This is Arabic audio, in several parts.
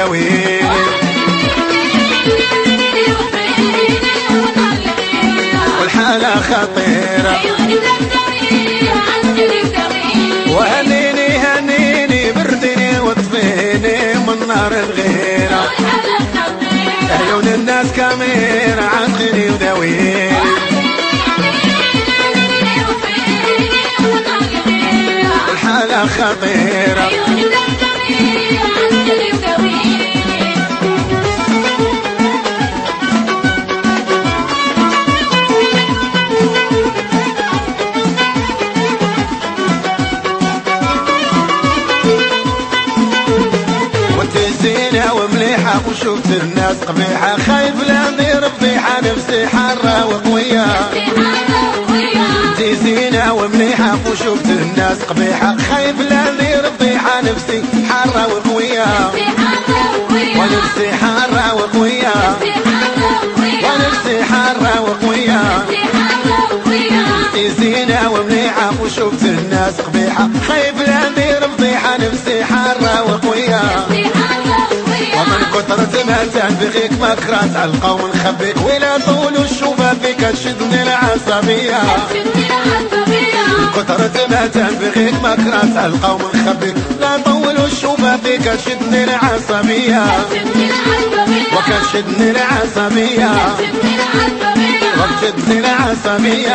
وداويني والحالة خطيرة وهنيني هنيني بردني وطفيني من نار الغيرة عيون الناس كاميرة عتقني وداويني والحالة خطيرة زينة ومليحة وشوفت الناس قبيحة خايف لا ندير فضيحة نفسي حارة وقوية انتي زينة ومليحة وشوفت الناس قبيحة خايف لا ندير فضيحة نفسي حارة وقوية ونفسي حارة وقوية ونفسي حارة وقوية انتي زينة ومليحة وشوفت الناس قبيحة خايف لا ندير فضيحة نفسي حارة وقوية ومن كثرة ما تنبغيك مكرات على القوم نخبيك ولا طول الشوفة فيك تشدني العصبية من كثرة ما تنبغيك مكرات على القوم نخبيك لا طول الشوفة فيك تشدني العصبية وكتشدني العصبية وكتشدني العصبية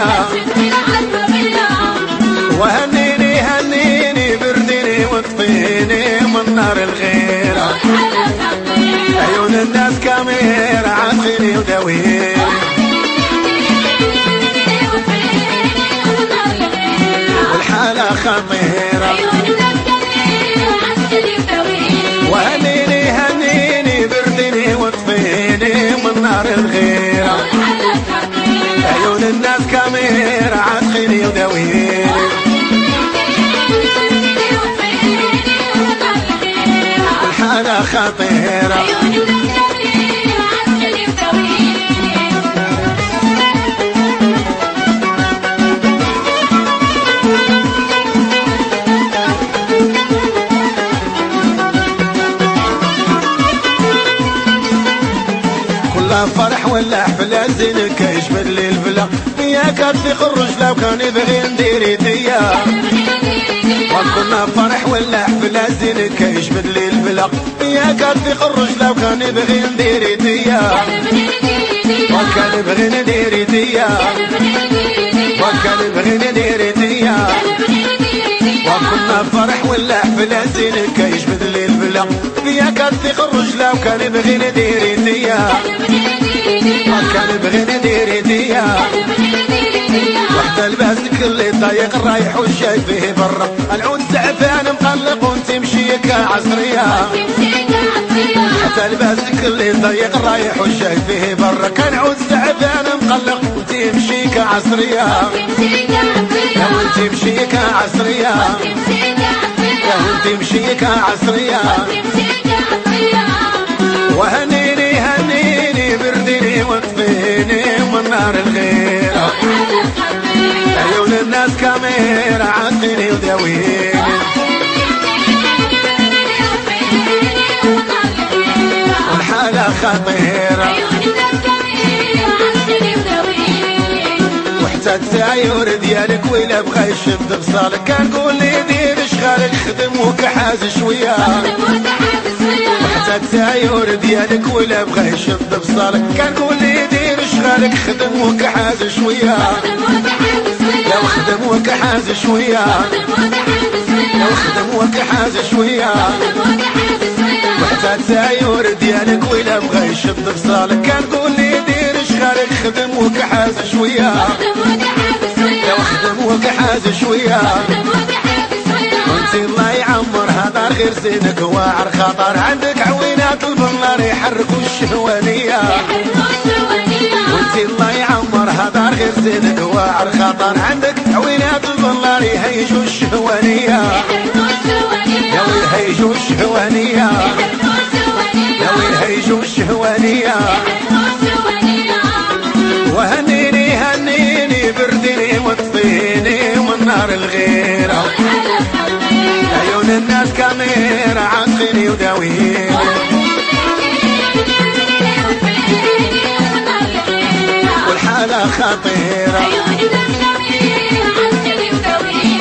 وهنيني هنيني بردني وطفيني من نار الغيرة عيون الناس كاميرة عتقني وداويني والحالة خطيرة وهنيني هنيني بردني وطفيني من نار الغيرة عيون الناس كاميرة عتقني وداويني والحالة خطيرة فرح ولا حفلة زينك يشبد لي الفلا ياك تفيق الرجلة وكان يبغي ندير يديا وكنا فرح ولا حفلة زينك يشبد لي الفلا ياك تفيق الرجلة وكان يبغي ندير يديا وكان يبغي ندير يديا وكان يبغي ندير يديا وكنا فرح ولا حفلة زينك يشبد لي الفلا ياك تفيق الرجلة وكان يبغي ندير يديا وكان يبغي ندير يديا وحتى لباسك اللي ضايق رايح وشايفيه برا العود زعفان مقلق وتمشي كعصرية حتى لباسك اللي ضايق رايح وشايفيه برا كان عود زعفان مقلق وتمشي كعصرية يا وتمشي كعصرية يا وتمشي كعصرية وهنيني هنيني بردني وطفيني من نار الغيرة عيون الناس كاميرة عتقني وداويني والحالة خطيرة وحتى التايور ديالك ويلا بغا يشد بصالك كان قول لي دير شغالك خدم وكحاز شوية وحتى التايور ديالك ولا بغا يشد بصالك كان قول لي دير شغالك خدم وكحاز شوية لو خدم وكحاز شوية لو خدم وكحاز شوية وحتى التايور ديالك ولا بغا يشد بصالك كان قول لي دير شغالك خدم وكحاز شوية لو خدم وكحاز شوية وانتي الله يعمر هذا غير زينك واعر خطر عندك عوينات البنار يحركوا الشهوانية وانتي الله يعمر هذا غير زينك واعر خطر عندك عوينات البنار يهيجوا الشهوانية يا ويهيجوا الشهوانية يا ويهيجوا الشهوانية وهنيني هنيني بردني وطفيني من نار الغيرة عيون الناس كاميرة عتقني وداويني الحالة خطيرة. عيوني بلاك عسكري ودوي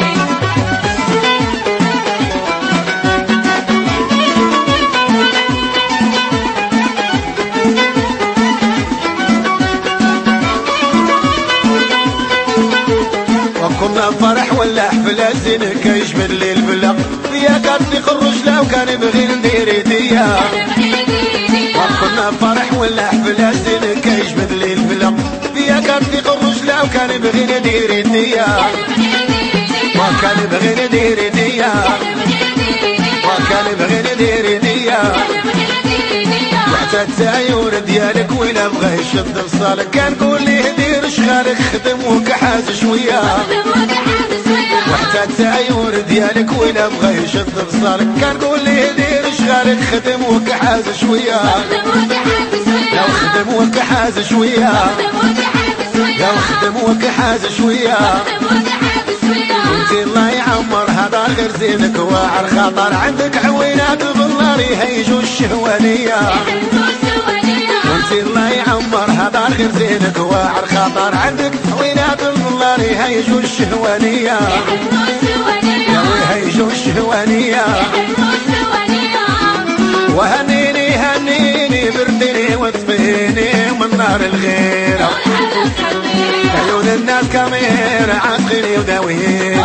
وكنا فرح ولا حفلة زينك يجبد لي البلا فيا كان يخرج لو كان يبغي ندير ايديا. وكنا فرح ولا حفلة زينك يجبد لي البلا فيا كان يخرج لو كان يبغي ندير ايديا. وكان يبغي ندير ايديا وكان يبغي ندير ايديا. وحتى التايور ديالك ولا بغا يشد وصالك كان قول ليه دير شغالك خدم وكحاز شويه. وحتى التايور ديالك ولا بغا يشد وصالك كان قول ليه دير شغالك خدم وكحاز شويه. لو خدم وكحاز شويه لو خدم وكحاز شويه. وانتي الله يعمر هذا غير زينك واعر خطر عندك عوينات بالنار يهيجوا الشهوانيه. وانتي الله يعمر هذا غير زينك واعر خطر عندك عوينات بالنار يهيجوا الشهوانيه. يهيجوا الشهوانيه. وهنيني هنيني بردني وطفيني من نار الغيره. عيون الناس كامير عقلي وداويني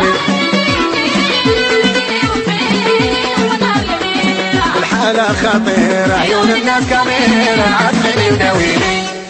الحالة خطيرة. عيون الناس كامير عقلي وداويني